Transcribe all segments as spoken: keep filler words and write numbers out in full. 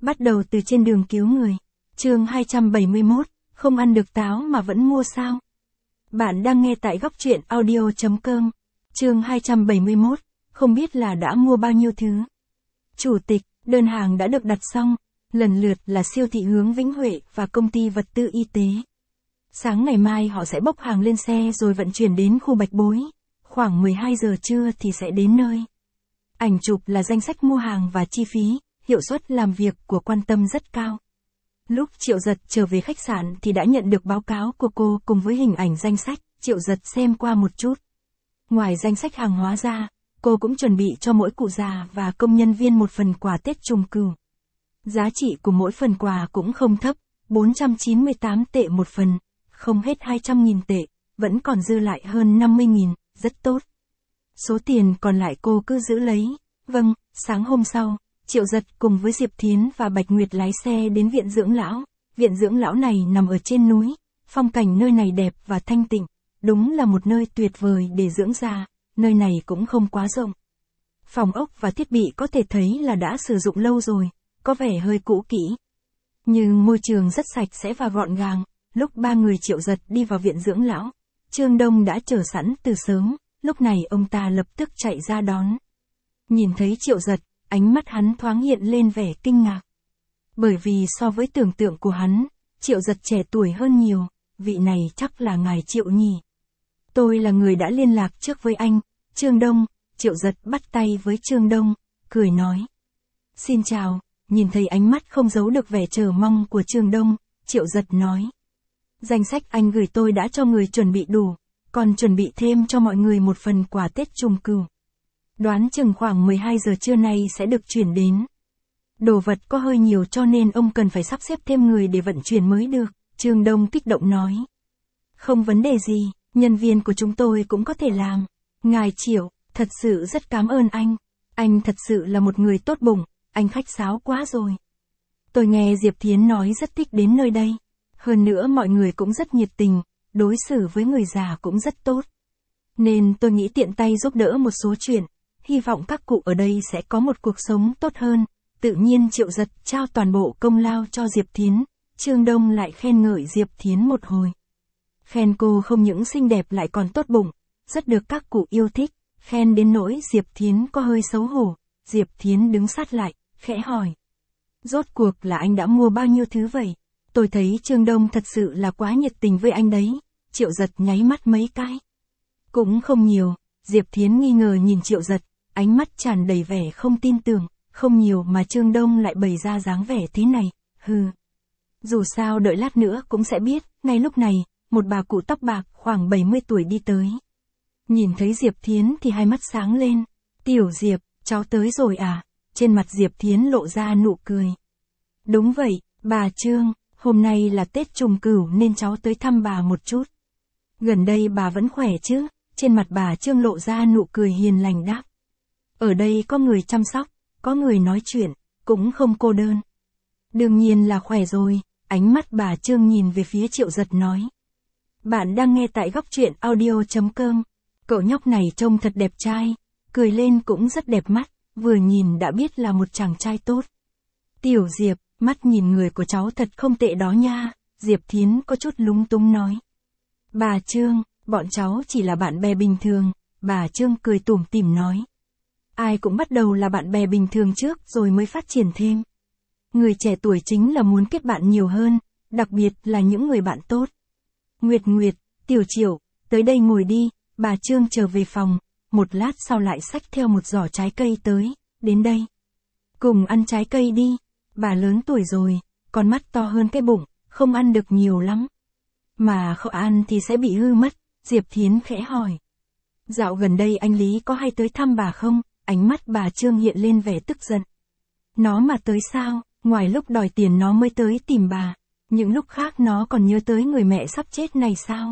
Bắt đầu từ trên đường cứu người. Chương hai trăm bảy mươi mốt, không ăn được táo mà vẫn mua sao? Bạn đang nghe tại góc truyện audio chấm com. Chương hai trăm bảy mươi mốt, không biết là đã mua bao nhiêu thứ. Chủ tịch, đơn hàng đã được đặt xong, lần lượt là siêu thị Hướng Vĩnh Huệ và công ty vật tư y tế. Sáng ngày mai họ sẽ bốc hàng lên xe rồi vận chuyển đến khu Bạch Bối. Khoảng mười hai giờ trưa thì sẽ đến nơi. Ảnh chụp là danh sách mua hàng và chi phí, hiệu suất làm việc của Quan Tâm rất cao. Lúc Triệu Giật trở về khách sạn thì đã nhận được báo cáo của cô cùng với hình ảnh danh sách, Triệu Giật xem qua một chút. Ngoài danh sách hàng hóa ra, cô cũng chuẩn bị cho mỗi cụ già và công nhân viên một phần quà Tết trùng cửu. Giá trị của mỗi phần quà cũng không thấp, bốn trăm chín mươi tám tệ một phần, không hết hai trăm nghìn tệ, vẫn còn dư lại hơn năm mươi nghìn, rất tốt. Số tiền còn lại cô cứ giữ lấy. Vâng, sáng hôm sau, Triệu Giật cùng với Diệp Thiến và Bạch Nguyệt lái xe đến viện dưỡng lão. Viện dưỡng lão này nằm ở trên núi, phong cảnh nơi này đẹp và thanh tịnh, đúng là một nơi tuyệt vời để dưỡng già, nơi này cũng không quá rộng. Phòng ốc và thiết bị có thể thấy là đã sử dụng lâu rồi, có vẻ hơi cũ kỹ. Nhưng môi trường rất sạch sẽ và gọn gàng. Lúc ba người Triệu Giật đi vào viện dưỡng lão, Trương Đông đã chờ sẵn từ sớm, lúc này ông ta lập tức chạy ra đón. Nhìn thấy Triệu Giật, ánh mắt hắn thoáng hiện lên vẻ kinh ngạc. Bởi vì so với tưởng tượng của hắn, Triệu Giật trẻ tuổi hơn nhiều, vị này chắc là ngài Triệu nhỉ. Tôi là người đã liên lạc trước với anh, Trương Đông. Triệu Giật bắt tay với Trương Đông, cười nói. Xin chào, nhìn thấy ánh mắt không giấu được vẻ chờ mong của Trương Đông, Triệu Giật nói. Danh sách anh gửi tôi đã cho người chuẩn bị đủ, còn chuẩn bị thêm cho mọi người một phần quà Tết trùng cửu. Đoán chừng khoảng mười hai giờ trưa nay sẽ được chuyển đến. Đồ vật có hơi nhiều cho nên ông cần phải sắp xếp thêm người để vận chuyển mới được, Trương Đông kích động nói. Không vấn đề gì, nhân viên của chúng tôi cũng có thể làm. Ngài Triệu, thật sự rất cảm ơn anh. Anh thật sự là một người tốt bụng, anh khách sáo quá rồi. Tôi nghe Diệp Thiến nói rất thích đến nơi đây. Hơn nữa mọi người cũng rất nhiệt tình, đối xử với người già cũng rất tốt. Nên tôi nghĩ tiện tay giúp đỡ một số chuyện, hy vọng các cụ ở đây sẽ có một cuộc sống tốt hơn. Tự nhiên Triệu Giật trao toàn bộ công lao cho Diệp Thiến, Trương Đông lại khen ngợi Diệp Thiến một hồi. Khen cô không những xinh đẹp lại còn tốt bụng, rất được các cụ yêu thích, khen đến nỗi Diệp Thiến có hơi xấu hổ. Diệp Thiến đứng sát lại, khẽ hỏi. Rốt cuộc là anh đã mua bao nhiêu thứ vậy? Tôi thấy Trương Đông thật sự là quá nhiệt tình với anh đấy. Triệu Giật nháy mắt mấy cái. Cũng không nhiều. Diệp Thiến nghi ngờ nhìn Triệu Giật, ánh mắt tràn đầy vẻ không tin tưởng. Không nhiều mà Trương Đông lại bày ra dáng vẻ thế này, hừ. Dù sao đợi lát nữa cũng sẽ biết. Ngay lúc này, một bà cụ tóc bạc khoảng bảy mươi tuổi đi tới. Nhìn thấy Diệp Thiến thì hai mắt sáng lên. Tiểu Diệp, cháu tới rồi à? Trên mặt Diệp Thiến lộ ra nụ cười. Đúng vậy, bà Trương. Hôm nay là Tết trùng cửu nên cháu tới thăm bà một chút. Gần đây bà vẫn khỏe chứ? Trên mặt bà Trương lộ ra nụ cười hiền lành đáp. Ở đây có người chăm sóc, có người nói chuyện, cũng không cô đơn. Đương nhiên là khỏe rồi, ánh mắt bà Trương nhìn về phía Triệu Giật nói. Bạn đang nghe tại góc truyện audio chấm com. Cậu nhóc này trông thật đẹp trai, cười lên cũng rất đẹp mắt, vừa nhìn đã biết là một chàng trai tốt. Tiểu Diệp, mắt nhìn người của cháu thật không tệ đó nha, Diệp Thiến có chút lúng túng nói. Bà Trương, bọn cháu chỉ là bạn bè bình thường, bà Trương cười tủm tỉm nói. Ai cũng bắt đầu là bạn bè bình thường trước rồi mới phát triển thêm. Người trẻ tuổi chính là muốn kết bạn nhiều hơn, đặc biệt là những người bạn tốt. Nguyệt Nguyệt, Tiểu Triệu, tới đây ngồi đi, bà Trương trở về phòng, một lát sau lại xách theo một giỏ trái cây tới, đến đây. Cùng ăn trái cây đi. Bà lớn tuổi rồi, con mắt to hơn cái bụng, không ăn được nhiều lắm. Mà không ăn thì sẽ bị hư mất, Diệp Thiến khẽ hỏi. Dạo gần đây anh Lý có hay tới thăm bà không? Ánh mắt bà Trương hiện lên vẻ tức giận. Nó mà tới sao, ngoài lúc đòi tiền nó mới tới tìm bà, những lúc khác nó còn nhớ tới người mẹ sắp chết này sao?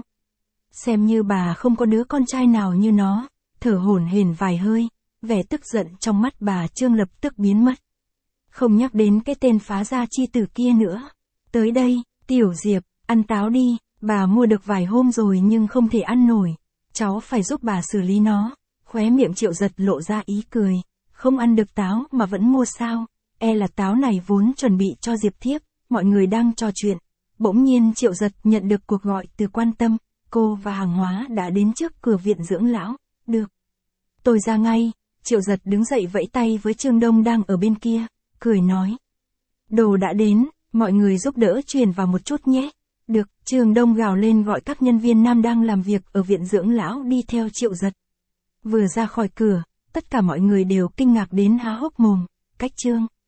Xem như bà không có đứa con trai nào như nó, thở hổn hển vài hơi, vẻ tức giận trong mắt bà Trương lập tức biến mất. Không nhắc đến cái tên phá gia chi tử kia nữa. Tới đây, Tiểu Diệp, ăn táo đi, bà mua được vài hôm rồi nhưng không thể ăn nổi. Cháu phải giúp bà xử lý nó. Khóe miệng Triệu Giật lộ ra ý cười. Không ăn được táo mà vẫn mua sao? e là táo này vốn chuẩn bị cho Diệp Thiếp, mọi người đang trò chuyện. Bỗng nhiên Triệu Giật nhận được cuộc gọi từ Quan Tâm, cô và hàng hóa đã đến trước cửa viện dưỡng lão. Được. Tôi ra ngay. Triệu Giật đứng dậy vẫy tay với Trương Đông đang ở bên kia, cười nói. Đồ đã đến, mọi người giúp đỡ truyền vào một chút nhé. Được, Trương Đông gào lên gọi các nhân viên nam đang làm việc ở viện dưỡng lão đi theo Triệu Giật. Vừa ra khỏi cửa, tất cả mọi người đều kinh ngạc đến há hốc mồm. Cách Trương